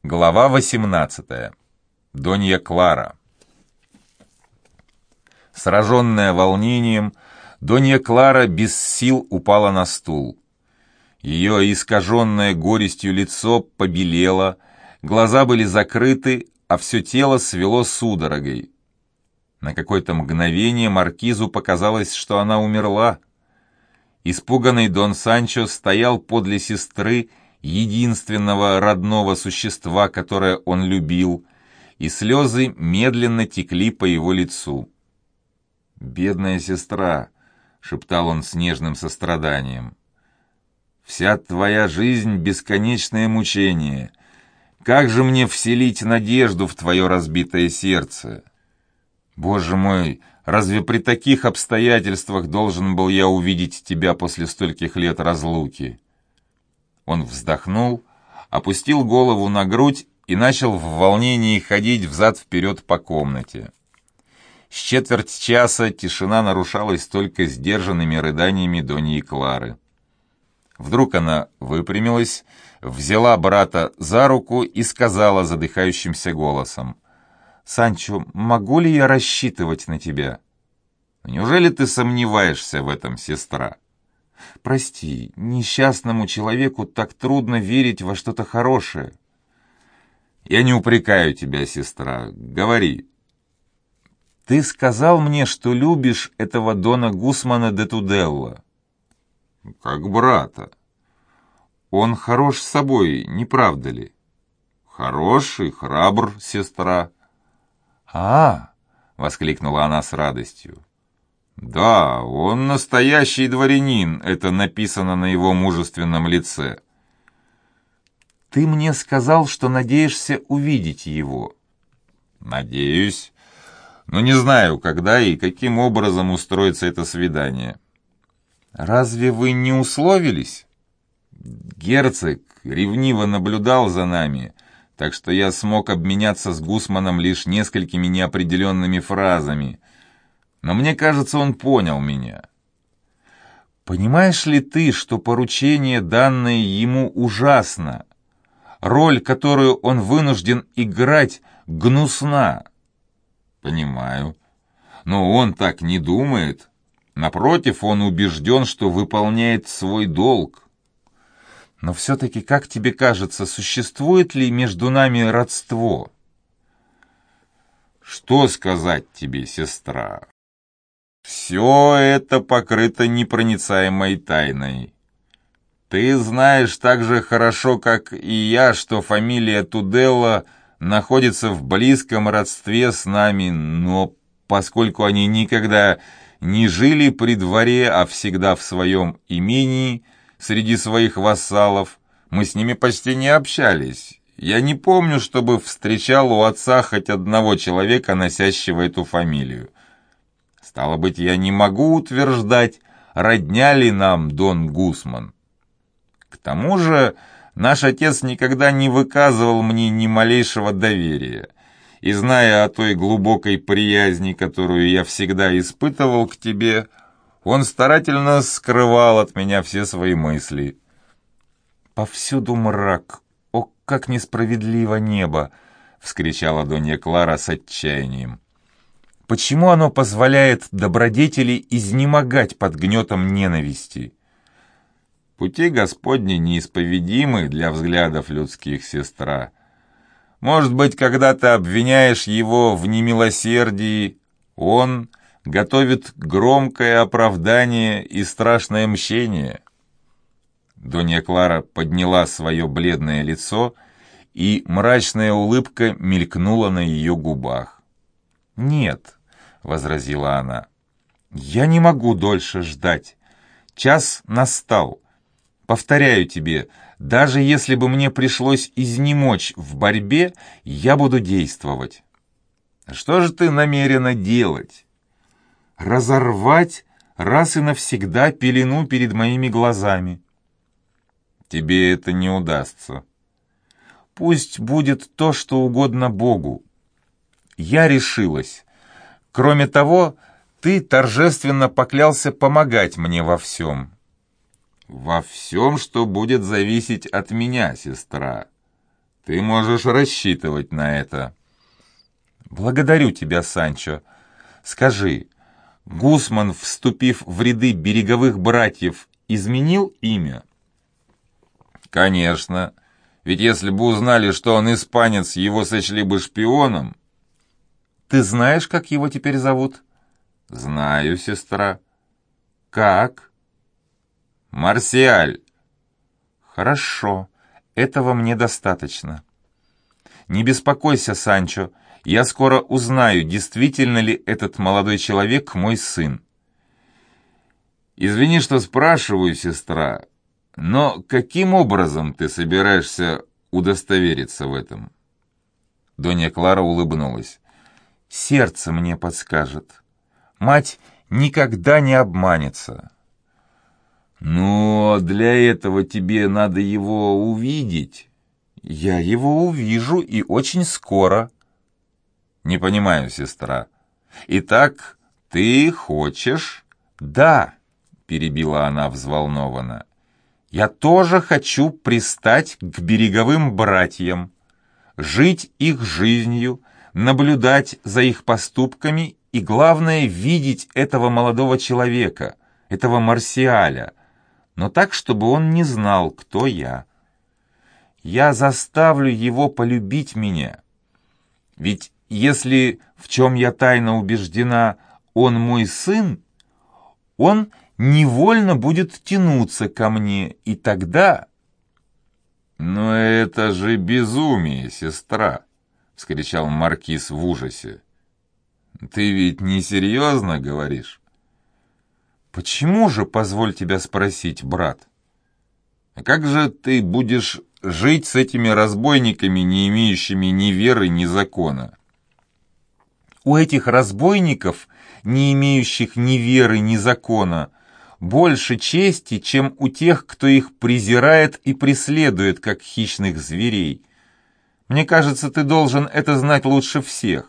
Глава 18. Донья Клара. Сраженная волнением, Донья Клара без сил упала на стул. Ее искаженное горестью лицо побелело, глаза были закрыты, а все тело свело судорогой. На какое-то мгновение маркизу показалось, что она умерла. Испуганный Дон Санчо стоял подле сестры, единственного родного существа, которое он любил, и слезы медленно текли по его лицу. «Бедная сестра», — шептал он с нежным состраданием, — «вся твоя жизнь — бесконечное мучение. Как же мне вселить надежду в твое разбитое сердце? Боже мой, разве при таких обстоятельствах должен был я увидеть тебя после стольких лет разлуки?» Он вздохнул, опустил голову на грудь и начал в волнении ходить взад-вперед по комнате. С четверть часа тишина нарушалась только сдержанными рыданиями Доньи Клары. Вдруг она выпрямилась, взяла брата за руку и сказала задыхающимся голосом: «Санчо, могу ли я рассчитывать на тебя?» «Неужели ты сомневаешься в этом, сестра?» «Прости, несчастному человеку так трудно верить во что-то хорошее». «Я не упрекаю тебя, сестра. Говори». «Ты сказал мне, что любишь этого Дона Гусмана де Туделла». «Как брата». «Он хорош собой, не правда ли?» «Хорош и храбр, сестра». Воскликнула она с радостью. «Да, он настоящий дворянин, это написано на его мужественном лице». «Ты мне сказал, что надеешься увидеть его». «Надеюсь, но не знаю, когда и каким образом устроится это свидание». «Разве вы не условились?» «Герцог ревниво наблюдал за нами, так что я смог обменяться с Гусманом лишь несколькими неопределенными фразами. Но мне кажется, он понял меня». «Понимаешь ли ты, что поручение, данное ему, ужасно? Роль, которую он вынужден играть, гнусна». «Понимаю. Но он так не думает. Напротив, он убежден, что выполняет свой долг». «Но все-таки, как тебе кажется, существует ли между нами родство?» «Что сказать тебе, сестра? Все это покрыто непроницаемой тайной. Ты знаешь так же хорошо, как и я, что фамилия Туделла находится в близком родстве с нами, но поскольку они никогда не жили при дворе, а всегда в своем имении, среди своих вассалов, мы с ними почти не общались. Я не помню, чтобы встречал у отца хоть одного человека, носящего эту фамилию. Стало быть, я не могу утверждать, родня ли нам Дон Гусман. К тому же наш отец никогда не выказывал мне ни малейшего доверия, и, зная о той глубокой приязни, которую я всегда испытывал к тебе, он старательно скрывал от меня все свои мысли». «Повсюду мрак. О, как несправедливо небо!» — вскричала Донья Клара с отчаянием. «Почему оно позволяет добродетели изнемогать под гнетом ненависти?» «Пути Господни неисповедимы для взглядов людских, сестра. Может быть, когда ты обвиняешь его в немилосердии, он готовит громкое оправдание и страшное мщение». Донья Клара подняла свое бледное лицо, и мрачная улыбка мелькнула на ее губах. «Нет», — возразила она, — «я не могу дольше ждать. Час настал. Повторяю тебе, даже если бы мне пришлось изнемочь в борьбе, я буду действовать». «Что же ты намерена делать?» «Разорвать раз и навсегда пелену перед моими глазами». «Тебе это не удастся». «Пусть будет то, что угодно Богу. Я решилась. Кроме того, ты торжественно поклялся помогать мне во всем». «Во всем, что будет зависеть от меня, сестра. Ты можешь рассчитывать на это. Благодарю тебя, Санчо. Скажи, Гусман, вступив в ряды береговых братьев, изменил имя? Конечно, ведь если бы узнали, что он испанец, его сочли бы шпионом. Ты знаешь, как его теперь зовут? Знаю, сестра. Как? Марсиаль. Хорошо, этого мне достаточно. Не беспокойся, Санчо, я скоро узнаю, действительно ли этот молодой человек мой сын. Извини, что спрашиваю, сестра, но каким образом ты собираешься удостовериться в этом? Донья Клара улыбнулась. Сердце мне подскажет. Мать никогда не обманется. Но для этого тебе надо его увидеть. Я его увижу и очень скоро. Не понимаю, сестра. Итак, ты хочешь? Да, перебила она взволнованно. Я тоже хочу пристать к береговым братьям, жить их жизнью, наблюдать за их поступками и, главное, видеть этого молодого человека, этого Марсиаля, но так, чтобы он не знал, кто я. Я заставлю его полюбить меня. Ведь если, в чем я тайно убеждена, он мой сын, он невольно будет тянуться ко мне, и тогда... «Но это же безумие, сестра!» — вскричал маркиз в ужасе. «Ты ведь не серьезно говоришь?» «Почему же, позволь тебя спросить, брат?» «А как же ты будешь жить с этими разбойниками, не имеющими ни веры, ни закона?» «У этих разбойников, не имеющих ни веры, ни закона, больше чести, чем у тех, кто их презирает и преследует, как хищных зверей. Мне кажется, ты должен это знать лучше всех».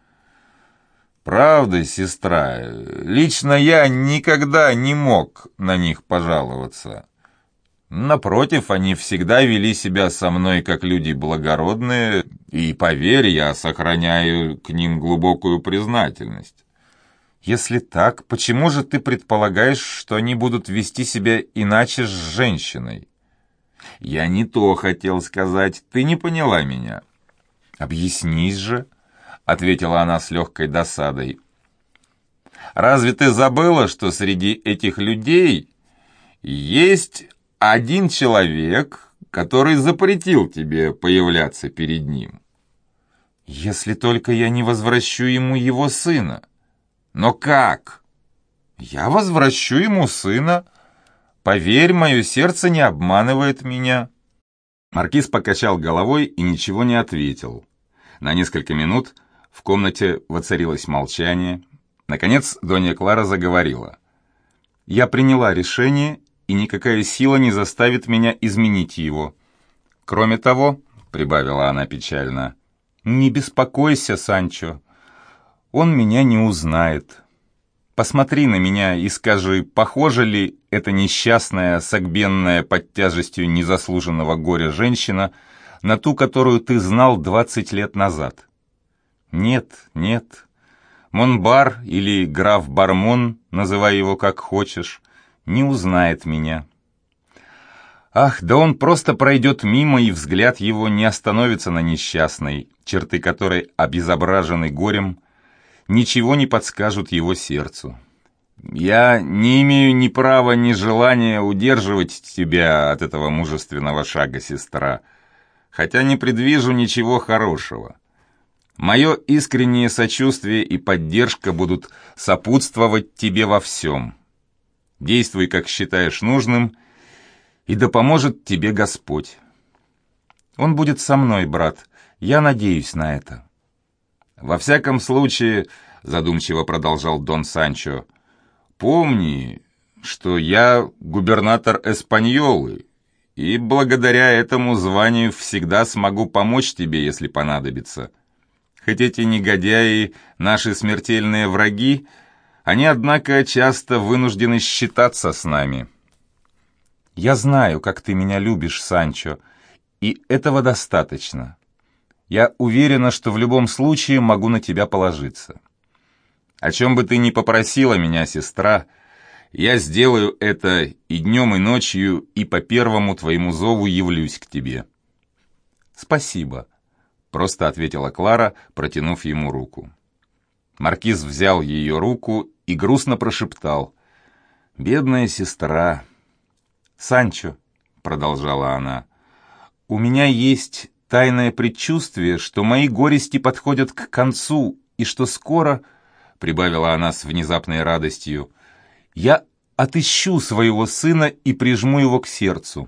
«Правда, сестра, лично я никогда не мог на них пожаловаться. Напротив, они всегда вели себя со мной как люди благородные, и, поверь, я сохраняю к ним глубокую признательность». «Если так, почему же ты предполагаешь, что они будут вести себя иначе с женщиной?» «Я не то хотел сказать, ты не поняла меня». «Объяснись же», — ответила она с легкой досадой. «Разве ты забыла, что среди этих людей есть один человек, который запретил тебе появляться перед ним?» «Если только я не возвращу ему его сына». «Но как?» «Я возвращу ему сына. Поверь, мое сердце не обманывает меня». Маркиз покачал головой и ничего не ответил. На несколько минут в комнате воцарилось молчание. Наконец Донья Клара заговорила. «Я приняла решение, и никакая сила не заставит меня изменить его. Кроме того, — прибавила она печально, — не беспокойся, Санчо, он меня не узнает. Посмотри на меня и скажи, похожа ли эта несчастная, согбенная под тяжестью незаслуженного горя женщина на ту, которую ты знал 20 лет назад? Нет, нет. Монбар или граф Бармон, называй его как хочешь, не узнает меня. Ах, да он просто пройдет мимо, и взгляд его не остановится на несчастной, черты которой обезображены горем, ничего не подскажут его сердцу. Я не имею ни права, ни желания удерживать тебя от этого мужественного шага, сестра, хотя не предвижу ничего хорошего. Мое искреннее сочувствие и поддержка будут сопутствовать тебе во всем. Действуй, как считаешь нужным, и да поможет тебе Господь. Он будет со мной, брат, я надеюсь на это». «Во всяком случае, — задумчиво продолжал Дон Санчо, — помни, что я губернатор Эспаньолы, и благодаря этому званию всегда смогу помочь тебе, если понадобится. Хоть эти негодяи — наши смертельные враги, они, однако, часто вынуждены считаться с нами». «Я знаю, как ты меня любишь, Санчо, и этого достаточно. Я уверена, что в любом случае могу на тебя положиться. О чем бы ты ни попросила меня, сестра, я сделаю это и днем, и ночью, и по первому твоему зову явлюсь к тебе». «Спасибо», — просто ответила Клара, протянув ему руку. Маркиз взял ее руку и грустно прошептал: «Бедная сестра». «Санчо», — продолжала она, — «у меня есть тайное предчувствие, что мои горести подходят к концу, и что скоро, — прибавила она с внезапной радостью, — я отыщу своего сына и прижму его к сердцу».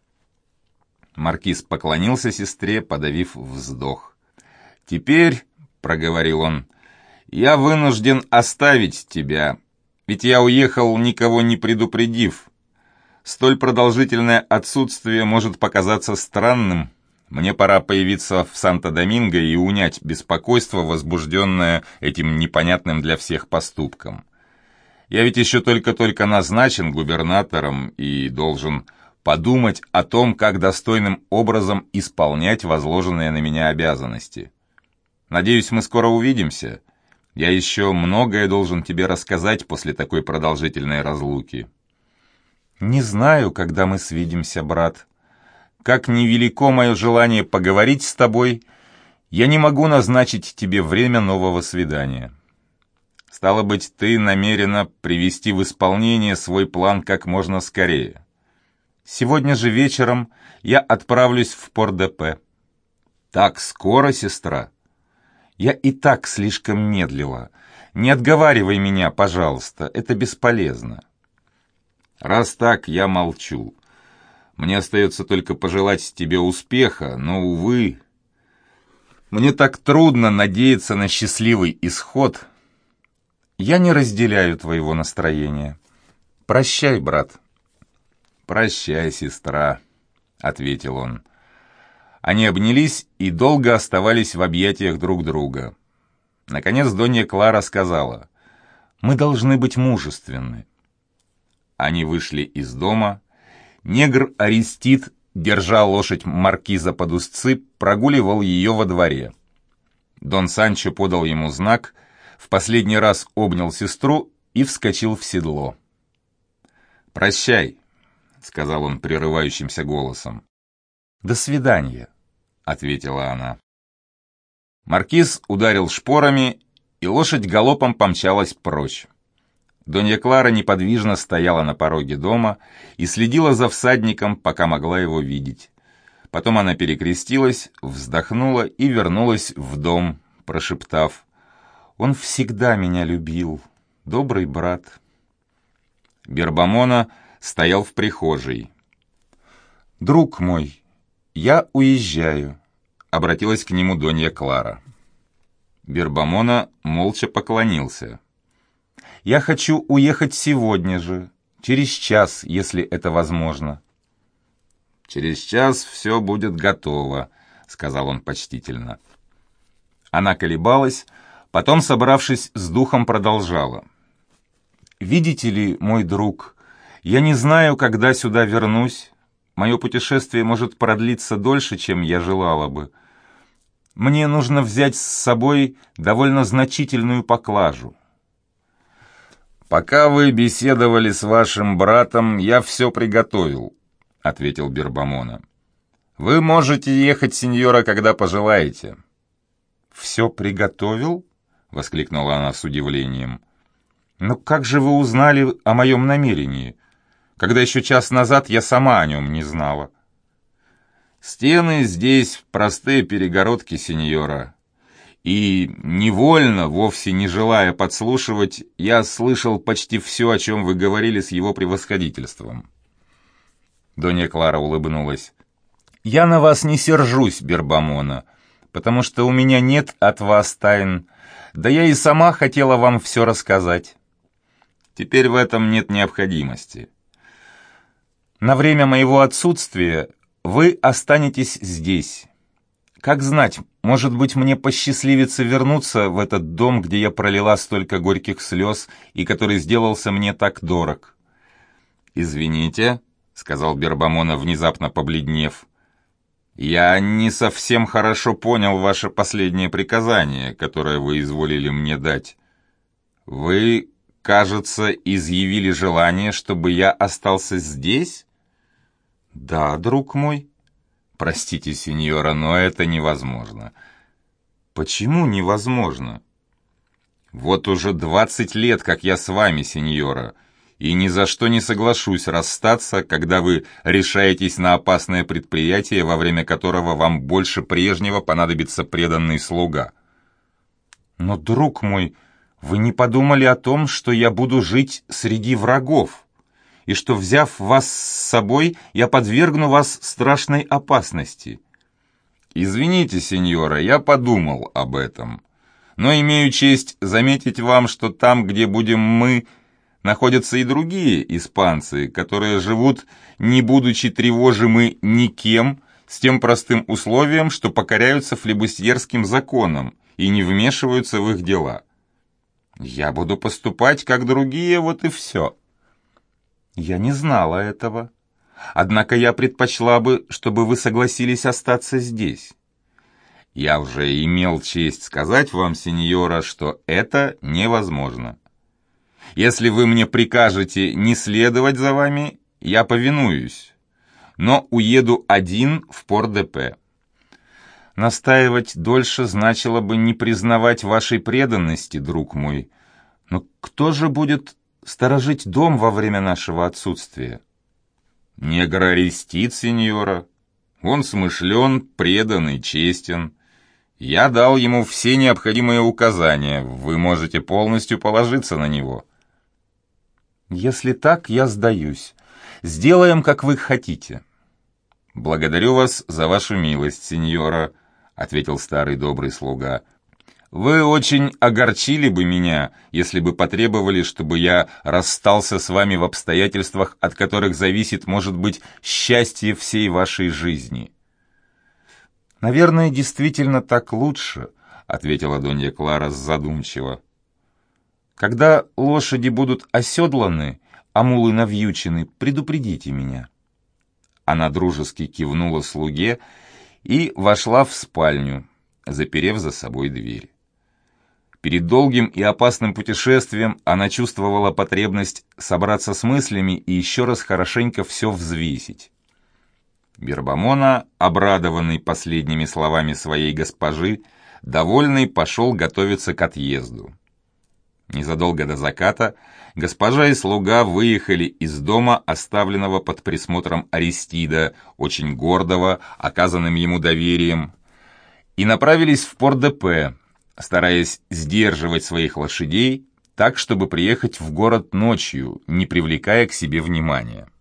Маркиз поклонился сестре, подавив вздох. «Теперь, — проговорил он, — я вынужден оставить тебя, ведь я уехал, никого не предупредив. Столь продолжительное отсутствие может показаться странным. Мне пора появиться в Санто-Доминго и унять беспокойство, возбужденное этим непонятным для всех поступком. Я ведь еще только-только назначен губернатором и должен подумать о том, как достойным образом исполнять возложенные на меня обязанности. Надеюсь, мы скоро увидимся. Я еще многое должен тебе рассказать после такой продолжительной разлуки». «Не знаю, когда мы свидимся, брат. Как невелико мое желание поговорить с тобой, я не могу назначить тебе время нового свидания. Стало быть, ты намерена привести в исполнение свой план как можно скорее. Сегодня же вечером я отправлюсь в Пор-де-Пе». «Так скоро, сестра?» «Я и так слишком медлила. Не отговаривай меня, пожалуйста, это бесполезно». «Раз так, я молчу. Мне остается только пожелать тебе успеха, но, увы, мне так трудно надеяться на счастливый исход». «Я не разделяю твоего настроения. Прощай, брат». «Прощай, сестра», — ответил он. Они обнялись и долго оставались в объятиях друг друга. Наконец Донья Клара сказала: «Мы должны быть мужественны». Они вышли из дома. Негр Аристид, держа лошадь маркиза под узцы, прогуливал ее во дворе. Дон Санчо подал ему знак, в последний раз обнял сестру и вскочил в седло. «Прощай», — сказал он прерывающимся голосом. «До свидания», — ответила она. Маркиз ударил шпорами, и лошадь галопом помчалась прочь. Донья Клара неподвижно стояла на пороге дома и следила за всадником, пока могла его видеть. Потом она перекрестилась, вздохнула и вернулась в дом, прошептав: «Он всегда меня любил, добрый брат». Бербамона стоял в прихожей. «Друг мой, я уезжаю», — обратилась к нему Донья Клара. Бербамона молча поклонился. «Я хочу уехать сегодня же, через час, если это возможно». «Через час все будет готово», — сказал он почтительно. Она колебалась, потом, собравшись с духом, продолжала: «Видите ли, мой друг, я не знаю, когда сюда вернусь. Мое путешествие может продлиться дольше, чем я желала бы. Мне нужно взять с собой довольно значительную поклажу». «Пока вы беседовали с вашим братом, я все приготовил», — ответил Бербамона. «Вы можете ехать, сеньора, когда пожелаете». «Все приготовил?» — воскликнула она с удивлением. «Но как же вы узнали о моем намерении, когда еще час назад я сама о нем не знала?» «Стены здесь простые перегородки, сеньора. И невольно, вовсе не желая подслушивать, я слышал почти все, о чем вы говорили с его превосходительством». Донья Клара улыбнулась. «Я на вас не сержусь, Бербамона, потому что у меня нет от вас тайн, да я и сама хотела вам все рассказать». «Теперь в этом нет необходимости». «На время моего отсутствия вы останетесь здесь. Как знать, может быть, мне посчастливится вернуться в этот дом, где я пролила столько горьких слез и который сделался мне так дорог». «Извините», — сказал Бербамона, внезапно побледнев. «Я не совсем хорошо понял ваше последнее приказание, которое вы изволили мне дать. Вы, кажется, изъявили желание, чтобы я остался здесь?» «Да, друг мой». «Простите, сеньора, но это невозможно». «Почему невозможно?» «Вот уже 20 лет, как я с вами, сеньора, и ни за что не соглашусь расстаться, когда вы решаетесь на опасное предприятие, во время которого вам больше прежнего понадобится преданный слуга». «Но, друг мой, вы не подумали о том, что я буду жить среди врагов, и что, взяв вас с собой, я подвергну вас страшной опасности?» «Извините, сеньора, я подумал об этом, но имею честь заметить вам, что там, где будем мы, находятся и другие испанцы, которые живут, не будучи тревожимы никем, с тем простым условием, что покоряются флебустьерским законам и не вмешиваются в их дела. Я буду поступать, как другие, вот и все». «Я не знала этого. Однако я предпочла бы, чтобы вы согласились остаться здесь». «Я уже имел честь сказать вам, сеньора, что это невозможно. Если вы мне прикажете не следовать за вами, я повинуюсь, но уеду один в Пор-де-Пе». «Настаивать дольше значило бы не признавать вашей преданности, друг мой. Но кто же будет сторожить дом во время нашего отсутствия?» «Негр Арестит, сеньора. Он смышлен, предан и честен. Я дал ему все необходимые указания, вы можете полностью положиться на него». «Если так, я сдаюсь. Сделаем, как вы хотите». «Благодарю вас за вашу милость, сеньора», — ответил старый добрый слуга. «Вы очень огорчили бы меня, если бы потребовали, чтобы я расстался с вами в обстоятельствах, от которых зависит, может быть, счастье всей вашей жизни». «Наверное, действительно так лучше», — ответила Донья Клара задумчиво. «Когда лошади будут оседланы, а мулы навьючены, предупредите меня». Она дружески кивнула слуге и вошла в спальню, заперев за собой дверь. Перед долгим и опасным путешествием она чувствовала потребность собраться с мыслями и еще раз хорошенько все взвесить. Бербамона, обрадованный последними словами своей госпожи, довольный пошел готовиться к отъезду. Незадолго до заката госпожа и слуга выехали из дома, оставленного под присмотром Аристида, очень гордого, оказанным ему доверием, и направились в Пор-де-Пе, стараясь сдерживать своих лошадей так, чтобы приехать в город ночью, не привлекая к себе внимания.